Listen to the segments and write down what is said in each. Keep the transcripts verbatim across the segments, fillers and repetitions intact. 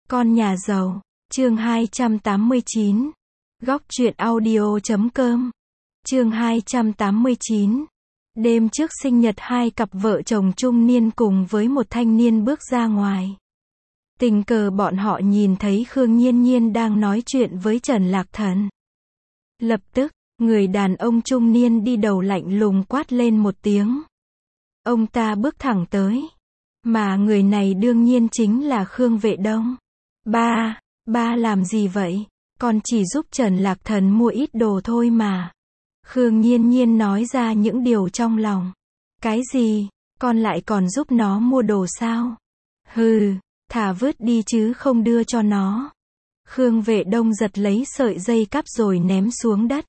Con nhà giàu, chương hai trăm tám mươi chín. Góc truyện audio chấm com. Chương hai trăm tám mươi chín. Đêm trước sinh nhật, hai cặp vợ chồng trung niên cùng với một thanh niên bước ra ngoài. Tình cờ bọn họ nhìn thấy Khương Nhiên Nhiên đang nói chuyện với Trần Lạc Thần. Lập tức, người đàn ông trung niên đi đầu lạnh lùng quát lên một tiếng. Ông ta bước thẳng tới. Mà người này đương nhiên chính là Khương Vệ Đông. Ba, ba làm gì vậy? Con chỉ giúp Trần Lạc Thần mua ít đồ thôi mà. Khương Nhiên Nhiên nói ra những điều trong lòng. Cái gì? Con lại còn giúp nó mua đồ sao? Hừ, thả vứt đi chứ không đưa cho nó. Khương Vệ Đông giật lấy sợi dây cáp rồi ném xuống đất.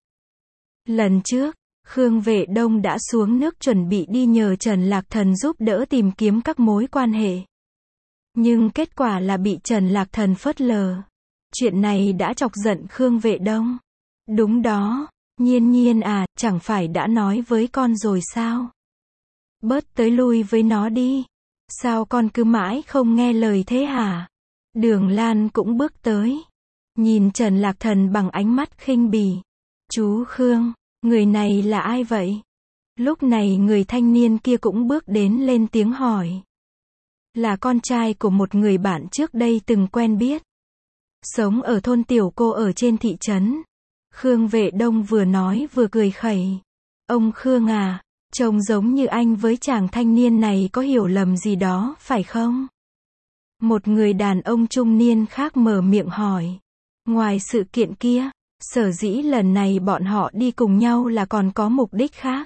Lần trước, Khương Vệ Đông đã xuống nước chuẩn bị đi nhờ Trần Lạc Thần giúp đỡ tìm kiếm các mối quan hệ. Nhưng kết quả là bị Trần Lạc Thần phớt lờ. Chuyện này đã chọc giận Khương Vệ Đông. Đúng đó, Nhiên Nhiên à, chẳng phải đã nói với con rồi sao? Bớt tới lui với nó đi. Sao con cứ mãi không nghe lời thế hả? Đường Lan cũng bước tới. Nhìn Trần Lạc Thần bằng ánh mắt khinh bỉ. Chú Khương, người này là ai vậy? Lúc này người thanh niên kia cũng bước đến lên tiếng hỏi. Là con trai của một người bạn trước đây từng quen biết. Sống ở thôn Tiểu Cô ở trên thị trấn. Khương Vệ Đông vừa nói vừa cười khẩy. Ông Khương à, trông giống như anh với chàng thanh niên này có hiểu lầm gì đó, phải không? Một người đàn ông trung niên khác mở miệng hỏi. Ngoài sự kiện kia, sở dĩ lần này bọn họ đi cùng nhau là còn có mục đích khác.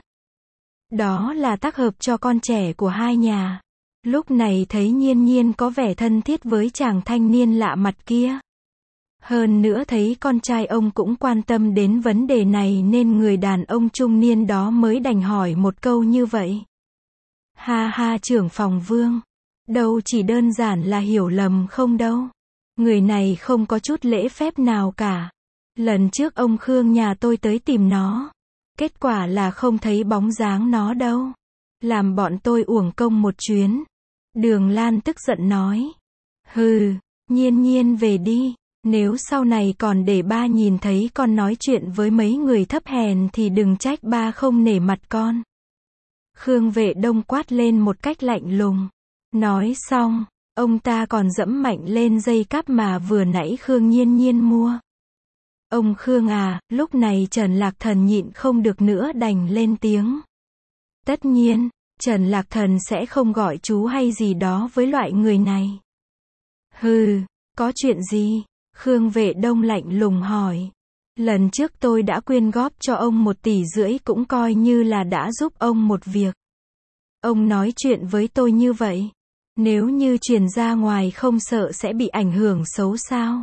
Đó là tác hợp cho con trẻ của hai nhà. Lúc này thấy Nhiên Nhiên có vẻ thân thiết với chàng thanh niên lạ mặt kia. Hơn nữa thấy con trai ông cũng quan tâm đến vấn đề này nên người đàn ông trung niên đó mới đành hỏi một câu như vậy. Ha ha, trưởng phòng Vương. Đâu chỉ đơn giản là hiểu lầm không đâu. Người này không có chút lễ phép nào cả. Lần trước ông Khương nhà tôi tới tìm nó. Kết quả là không thấy bóng dáng nó đâu. Làm bọn tôi uổng công một chuyến. Đường Lan tức giận nói. Hừ, Nhiên Nhiên về đi. Nếu sau này còn để ba nhìn thấy con nói chuyện với mấy người thấp hèn thì đừng trách ba không nể mặt con. Khương Vệ Đông quát lên một cách lạnh lùng. Nói xong, ông ta còn dẫm mạnh lên dây cáp mà vừa nãy Khương Nhiên Nhiên mua. Ông Khương à, lúc này Trần Lạc Thần nhịn không được nữa đành lên tiếng. Tất nhiên, Trần Lạc Thần sẽ không gọi chú hay gì đó với loại người này. Hừ, có chuyện gì? Khương Vệ Đông lạnh lùng hỏi. Lần trước tôi đã quyên góp cho ông một tỷ rưỡi cũng coi như là đã giúp ông một việc. Ông nói chuyện với tôi như vậy. Nếu như truyền ra ngoài không sợ sẽ bị ảnh hưởng xấu sao?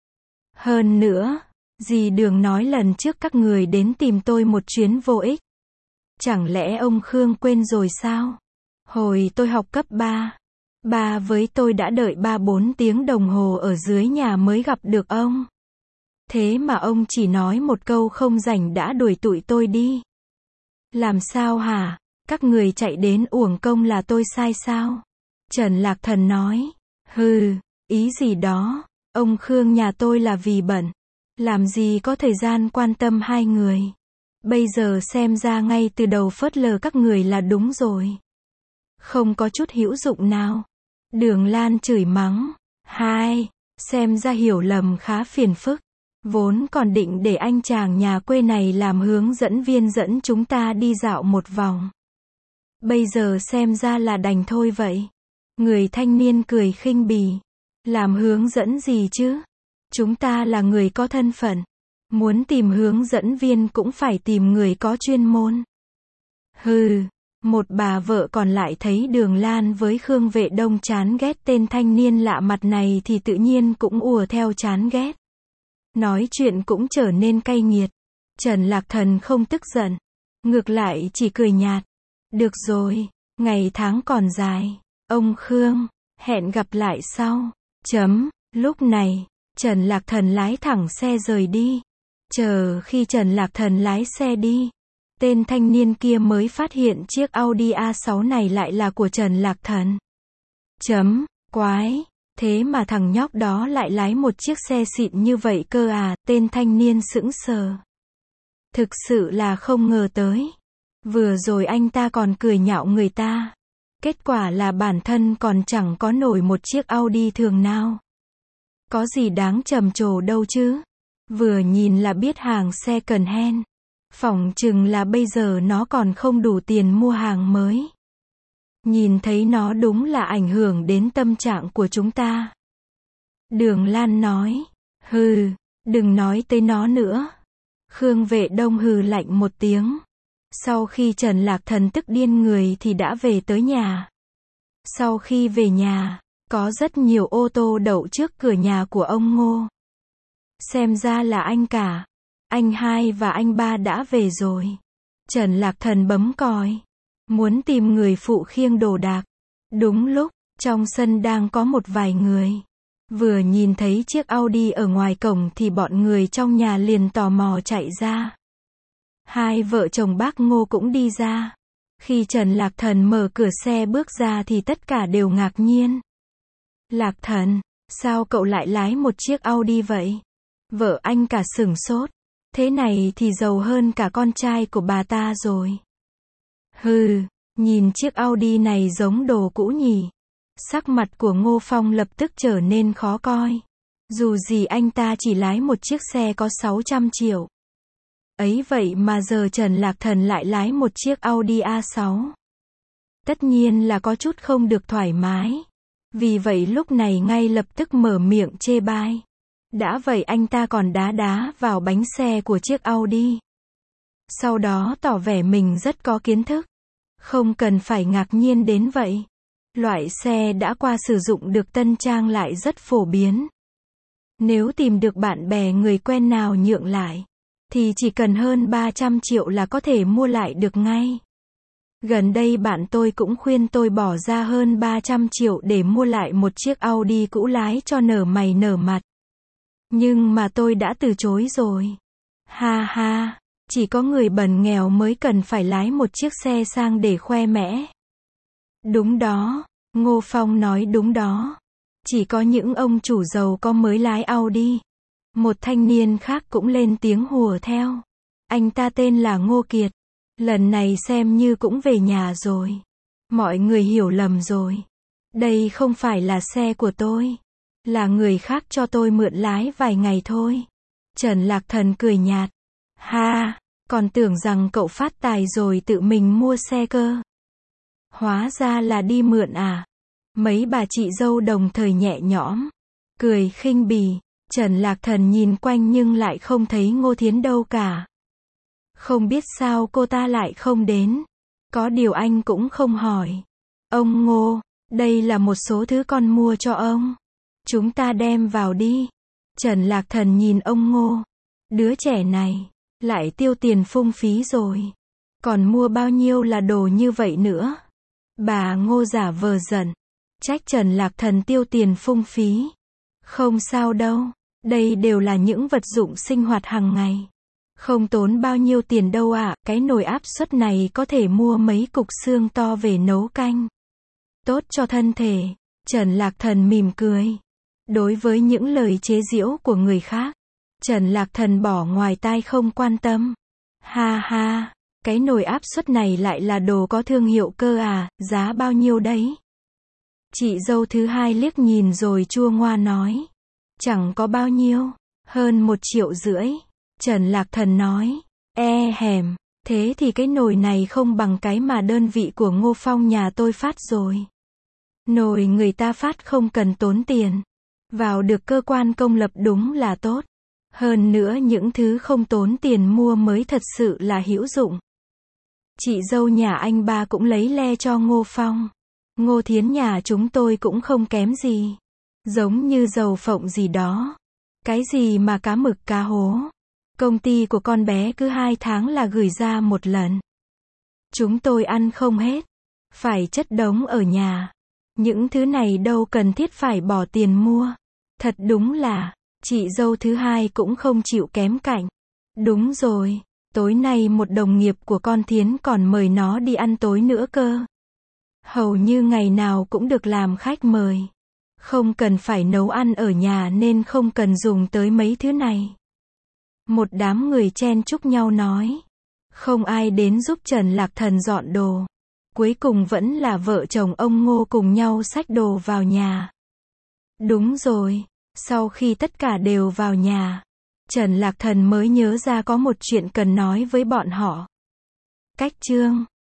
Hơn nữa, dì Đường nói lần trước các người đến tìm tôi một chuyến vô ích. Chẳng lẽ ông Khương quên rồi sao? Hồi tôi học cấp ba, ba với tôi đã đợi ba bốn tiếng đồng hồ ở dưới nhà mới gặp được ông. Thế mà ông chỉ nói một câu không rảnh đã đuổi tụi tôi đi. Làm sao hả? Các người chạy đến uổng công là tôi sai sao? Trần Lạc Thần nói. Hừ, ý gì đó, ông Khương nhà tôi là vì bận. Làm gì có thời gian quan tâm hai người. Bây giờ xem ra ngay từ đầu phớt lờ các người là đúng rồi. Không có chút hữu dụng nào. Đường Lan chửi mắng. Hai, xem ra hiểu lầm khá phiền phức. Vốn còn định để anh chàng nhà quê này làm hướng dẫn viên dẫn chúng ta đi dạo một vòng. Bây giờ xem ra là đành thôi vậy. Người thanh niên cười khinh bỉ. Làm hướng dẫn gì chứ? Chúng ta là người có thân phận. Muốn tìm hướng dẫn viên cũng phải tìm người có chuyên môn. Hừ, một bà vợ còn lại thấy Đường Lan với Khương Vệ Đông chán ghét tên thanh niên lạ mặt này thì tự nhiên cũng ùa theo chán ghét. Nói chuyện cũng trở nên cay nghiệt. Trần Lạc Thần không tức giận. Ngược lại chỉ cười nhạt. Được rồi, ngày tháng còn dài. Ông Khương, hẹn gặp lại sau. Chấm, lúc này, Trần Lạc Thần lái thẳng xe rời đi. Chờ khi Trần Lạc Thần lái xe đi, tên thanh niên kia mới phát hiện chiếc Audi a sáu này lại là của Trần Lạc Thần. Chấm, quái, Thế mà thằng nhóc đó lại lái một chiếc xe xịn như vậy cơ à, tên thanh niên sững sờ. Thực sự là không ngờ tới. Vừa rồi anh ta còn cười nhạo người ta. Kết quả là bản thân còn chẳng có nổi một chiếc Audi thường nào. Có gì đáng trầm trồ đâu chứ. Vừa nhìn là biết hàng second hand. Phỏng chừng là bây giờ nó còn không đủ tiền mua hàng mới. Nhìn thấy nó đúng là ảnh hưởng đến tâm trạng của chúng ta. Đường Lan nói. Hừ, đừng nói tới nó nữa. Khương Vệ Đông hừ lạnh một tiếng. Sau khi Trần Lạc Thần tức điên người thì đã về tới nhà. Sau khi về nhà, có rất nhiều ô tô đậu trước cửa nhà của ông Ngô. Xem ra là anh cả, anh hai và anh ba đã về rồi. Trần Lạc Thần bấm còi, muốn tìm người phụ khiêng đồ đạc. Đúng lúc, trong sân đang có một vài người. Vừa nhìn thấy chiếc Audi ở ngoài cổng thì bọn người trong nhà liền tò mò chạy ra. Hai vợ chồng bác Ngô cũng đi ra. Khi Trần Lạc Thần mở cửa xe bước ra thì tất cả đều ngạc nhiên. Lạc Thần, sao cậu lại lái một chiếc Audi vậy? Vợ anh cả sửng sốt. Thế này thì giàu hơn cả con trai của bà ta rồi. Hừ, nhìn chiếc Audi này giống đồ cũ nhỉ. Sắc mặt của Ngô Phong lập tức trở nên khó coi. Dù gì anh ta chỉ lái một chiếc xe có sáu trăm triệu. Ấy vậy mà giờ Trần Lạc Thần lại lái một chiếc Audi a sáu. Tất nhiên là có chút không được thoải mái. Vì vậy lúc này ngay lập tức mở miệng chê bai. Đã vậy anh ta còn đá đá vào bánh xe của chiếc Audi. Sau đó tỏ vẻ mình rất có kiến thức. Không cần phải ngạc nhiên đến vậy. Loại xe đã qua sử dụng được tân trang lại rất phổ biến. Nếu tìm được bạn bè người quen nào nhượng lại, thì chỉ cần hơn ba trăm triệu là có thể mua lại được ngay. Gần đây bạn tôi cũng khuyên tôi bỏ ra hơn ba trăm triệu để mua lại một chiếc Audi cũ lái cho nở mày nở mặt. Nhưng mà tôi đã từ chối rồi. Ha ha, chỉ có người bần nghèo mới cần phải lái một chiếc xe sang để khoe mẽ. Đúng đó, Ngô Phong nói đúng đó. Chỉ có những ông chủ giàu có mới lái Audi. Một thanh niên khác cũng lên tiếng hùa theo. Anh ta tên là Ngô Kiệt. Lần này xem như cũng về nhà rồi. Mọi người hiểu lầm rồi. Đây không phải là xe của tôi. Là người khác cho tôi mượn lái vài ngày thôi. Trần Lạc Thần cười nhạt. Ha, còn tưởng rằng cậu phát tài rồi tự mình mua xe cơ. Hóa ra là đi mượn à. Mấy bà chị dâu đồng thời nhẹ nhõm. Cười khinh bỉ. Trần Lạc Thần nhìn quanh nhưng lại không thấy Ngô Thiến đâu cả. Không biết sao cô ta lại không đến. Có điều anh cũng không hỏi. Ông Ngô, đây là một số thứ con mua cho ông. Chúng ta đem vào đi. Trần Lạc Thần nhìn ông Ngô. Đứa trẻ này, lại tiêu tiền phung phí rồi. Còn mua bao nhiêu là đồ như vậy nữa. Bà Ngô giả vờ giận. Trách Trần Lạc Thần tiêu tiền phung phí. Không sao đâu. Đây đều là những vật dụng sinh hoạt hàng ngày. Không tốn bao nhiêu tiền đâu ạ. À. Cái nồi áp suất này có thể mua mấy cục xương to về nấu canh. Tốt cho thân thể. Trần Lạc Thần mỉm cười. Đối với những lời chế giễu của người khác, Trần Lạc Thần bỏ ngoài tai không quan tâm. Ha ha, cái nồi áp suất này lại là đồ có thương hiệu cơ à, giá bao nhiêu đấy? Chị dâu thứ hai liếc nhìn rồi chua ngoa nói. Chẳng có bao nhiêu, hơn một triệu rưỡi. Trần Lạc Thần nói. E hèm, thế thì cái nồi này không bằng cái mà đơn vị của Ngô Phong nhà tôi phát rồi. Nồi người ta phát không cần tốn tiền. Vào được cơ quan công lập đúng là tốt. Hơn nữa những thứ không tốn tiền mua mới thật sự là hữu dụng. Chị dâu nhà anh ba cũng lấy le cho Ngô Phong. Ngô Thiến nhà chúng tôi cũng không kém gì. Giống như dầu phộng gì đó. Cái gì mà cá mực cá hố. Công ty của con bé cứ hai tháng là gửi ra một lần. Chúng tôi ăn không hết. Phải chất đống ở nhà. Những thứ này đâu cần thiết phải bỏ tiền mua. Thật đúng là, chị dâu thứ hai cũng không chịu kém cạnh. Đúng rồi, tối nay một đồng nghiệp của con Thiến còn mời nó đi ăn tối nữa cơ. Hầu như ngày nào cũng được làm khách mời. Không cần phải nấu ăn ở nhà nên không cần dùng tới mấy thứ này. Một đám người chen chúc nhau nói. Không ai đến giúp Trần Lạc Thần dọn đồ. Cuối cùng vẫn là vợ chồng ông Ngô cùng nhau xách đồ vào nhà. Đúng rồi, sau khi tất cả đều vào nhà, Trần Lạc Thần mới nhớ ra có một chuyện cần nói với bọn họ. Cách chương